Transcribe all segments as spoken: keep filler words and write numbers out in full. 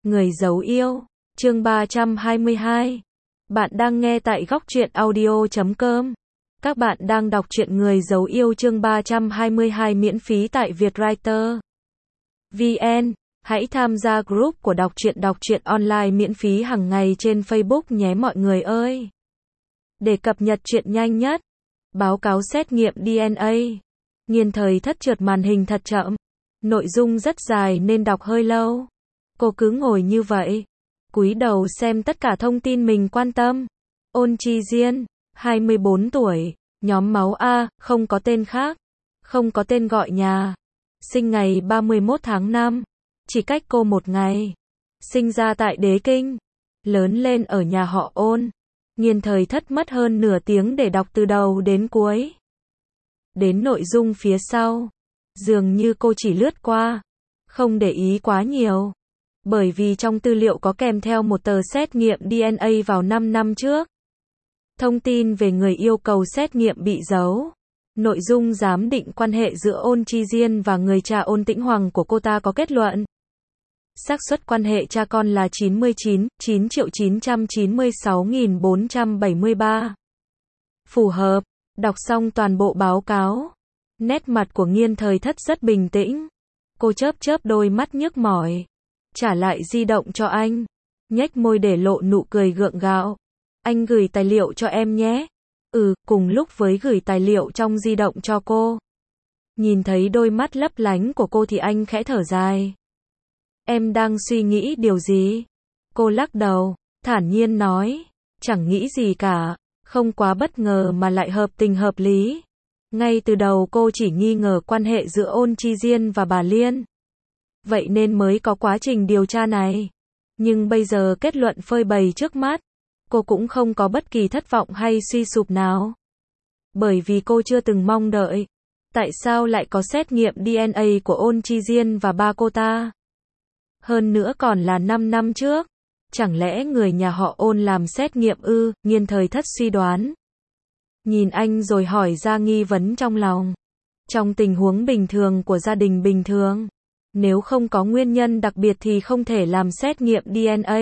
Người giấu yêu, chương ba trăm hai mươi hai. Bạn đang nghe tại góc truyện audio chấm com. Các bạn đang đọc truyện Người giấu yêu chương ba trăm hai mươi hai miễn phí tại Vietwriter vê en. Hãy tham gia group của đọc truyện đọc truyện online miễn phí hàng ngày trên Facebook nhé mọi người ơi. Để cập nhật truyện nhanh nhất, báo cáo xét nghiệm đê en a. Nghiên thời thất trượt màn hình thật chậm. Nội dung rất dài nên đọc hơi lâu. Cô cứ ngồi như vậy, cúi đầu xem tất cả thông tin mình quan tâm. Ôn Chi Diên, hai mươi bốn tuổi, nhóm máu A, không có tên khác, không có tên gọi nhà. Sinh ngày ba mươi mốt tháng năm, chỉ cách cô một ngày. Sinh ra tại Đế Kinh, lớn lên ở nhà họ Ôn. Nghiên thời thất mất hơn nửa tiếng để đọc từ đầu đến cuối. Đến nội dung phía sau, dường như cô chỉ lướt qua, không để ý quá nhiều. Bởi vì trong tư liệu có kèm theo một tờ xét nghiệm đê en a vào năm năm trước. Thông tin về người yêu cầu xét nghiệm bị giấu. Nội dung giám định quan hệ giữa Ôn Chi Diên và người cha Ôn Tĩnh Hoàng của cô ta có kết luận. Xác suất quan hệ cha con là chín mươi chín, chín triệu chín trăm chín mươi sáu nghìn bốn trăm bảy mươi ba. Phù hợp. Đọc xong toàn bộ báo cáo, nét mặt của Nghiên thời thất rất bình tĩnh. Cô chớp chớp đôi mắt nhức mỏi, trả lại di động cho anh, nhếch môi để lộ nụ cười gượng gạo. Anh gửi tài liệu cho em nhé. Ừ, cùng lúc với gửi tài liệu trong di động cho cô. Nhìn thấy đôi mắt lấp lánh của cô thì anh khẽ thở dài. Em đang suy nghĩ điều gì? Cô lắc đầu, thản nhiên nói, chẳng nghĩ gì cả, không quá bất ngờ mà lại hợp tình hợp lý. Ngay từ đầu cô chỉ nghi ngờ quan hệ giữa Ôn Chi Diên và bà Liên. Vậy nên mới có quá trình điều tra này. Nhưng bây giờ kết luận phơi bày trước mắt, cô cũng không có bất kỳ thất vọng hay suy sụp nào. Bởi vì cô chưa từng mong đợi. Tại sao lại có xét nghiệm đê en a của Ôn Chi Diên và ba cô ta? Hơn nữa còn là năm năm trước. Chẳng lẽ người nhà họ Ôn làm xét nghiệm ư? Nghiên thời thất suy đoán. Nhìn anh rồi hỏi ra nghi vấn trong lòng. Trong tình huống bình thường của gia đình bình thường, nếu không có nguyên nhân đặc biệt thì không thể làm xét nghiệm đê en a.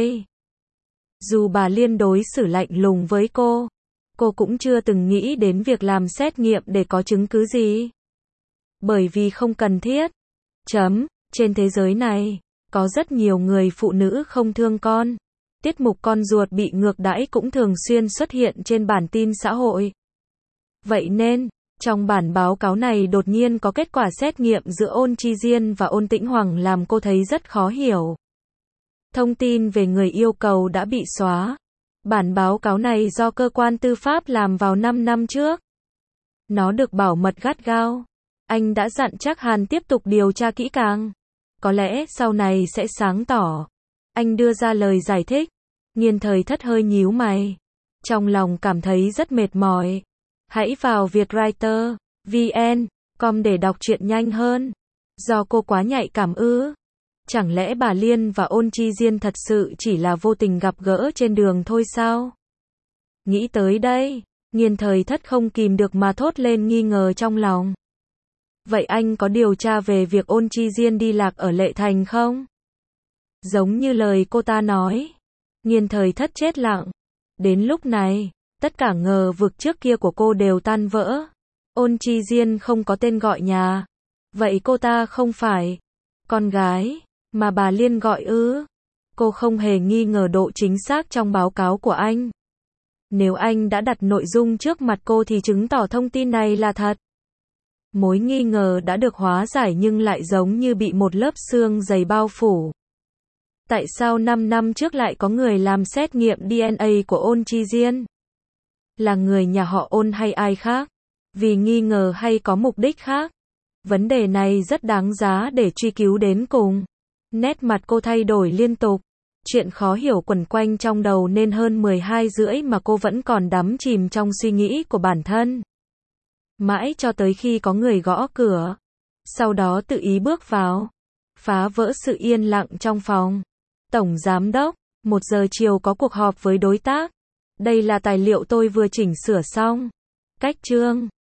Dù bà Liên đối xử lạnh lùng với cô, cô cũng chưa từng nghĩ đến việc làm xét nghiệm để có chứng cứ gì. Bởi vì không cần thiết. Chấm. Trên thế giới này, có rất nhiều người phụ nữ không thương con. Tiết mục con ruột bị ngược đãi cũng thường xuyên xuất hiện trên bản tin xã hội. Vậy nên, trong bản báo cáo này đột nhiên có kết quả xét nghiệm giữa Ôn Chi Diên và Ôn Tĩnh Hoàng làm cô thấy rất khó hiểu. Thông tin về người yêu cầu đã bị xóa. Bản báo cáo này do cơ quan tư pháp làm vào năm năm trước. Nó được bảo mật gắt gao. Anh đã dặn chắc Hàn tiếp tục điều tra kỹ càng. Có lẽ sau này sẽ sáng tỏ. Anh đưa ra lời giải thích. Nghiên thời thất hơi nhíu mày. Trong lòng cảm thấy rất mệt mỏi. Hãy vào Vietwriter vê en com để đọc truyện nhanh hơn. Do cô quá nhạy cảm ư? Chẳng lẽ bà Liên và Ôn Chi Diên thật sự chỉ là vô tình gặp gỡ trên đường thôi sao? Nghĩ tới đây, Nghiên thời thất không kìm được mà thốt lên nghi ngờ trong lòng. Vậy anh có điều tra về việc Ôn Chi Diên đi lạc ở Lệ Thành không? Giống như lời cô ta nói. Nghiên thời thất chết lặng. Đến lúc này, tất cả ngờ vực trước kia của cô đều tan vỡ. Ôn Chi Diên không có tên gọi nhà. Vậy cô ta không phải con gái mà bà Liên gọi ư? Cô không hề nghi ngờ độ chính xác trong báo cáo của anh. Nếu anh đã đặt nội dung trước mặt cô thì chứng tỏ thông tin này là thật. Mối nghi ngờ đã được hóa giải nhưng lại giống như bị một lớp sương dày bao phủ. Tại sao năm năm trước lại có người làm xét nghiệm đê en a của Ôn Chi Diên? Là người nhà họ Ôn hay ai khác? Vì nghi ngờ hay có mục đích khác? Vấn đề này rất đáng giá để truy cứu đến cùng. Nét mặt cô thay đổi liên tục. Chuyện khó hiểu quẩn quanh trong đầu nên hơn mười hai rưỡi mà cô vẫn còn đắm chìm trong suy nghĩ của bản thân. Mãi cho tới khi có người gõ cửa. Sau đó tự ý bước vào. Phá vỡ sự yên lặng trong phòng. Tổng giám đốc, một giờ chiều có cuộc họp với đối tác. Đây là tài liệu tôi vừa chỉnh sửa xong. Cách chương.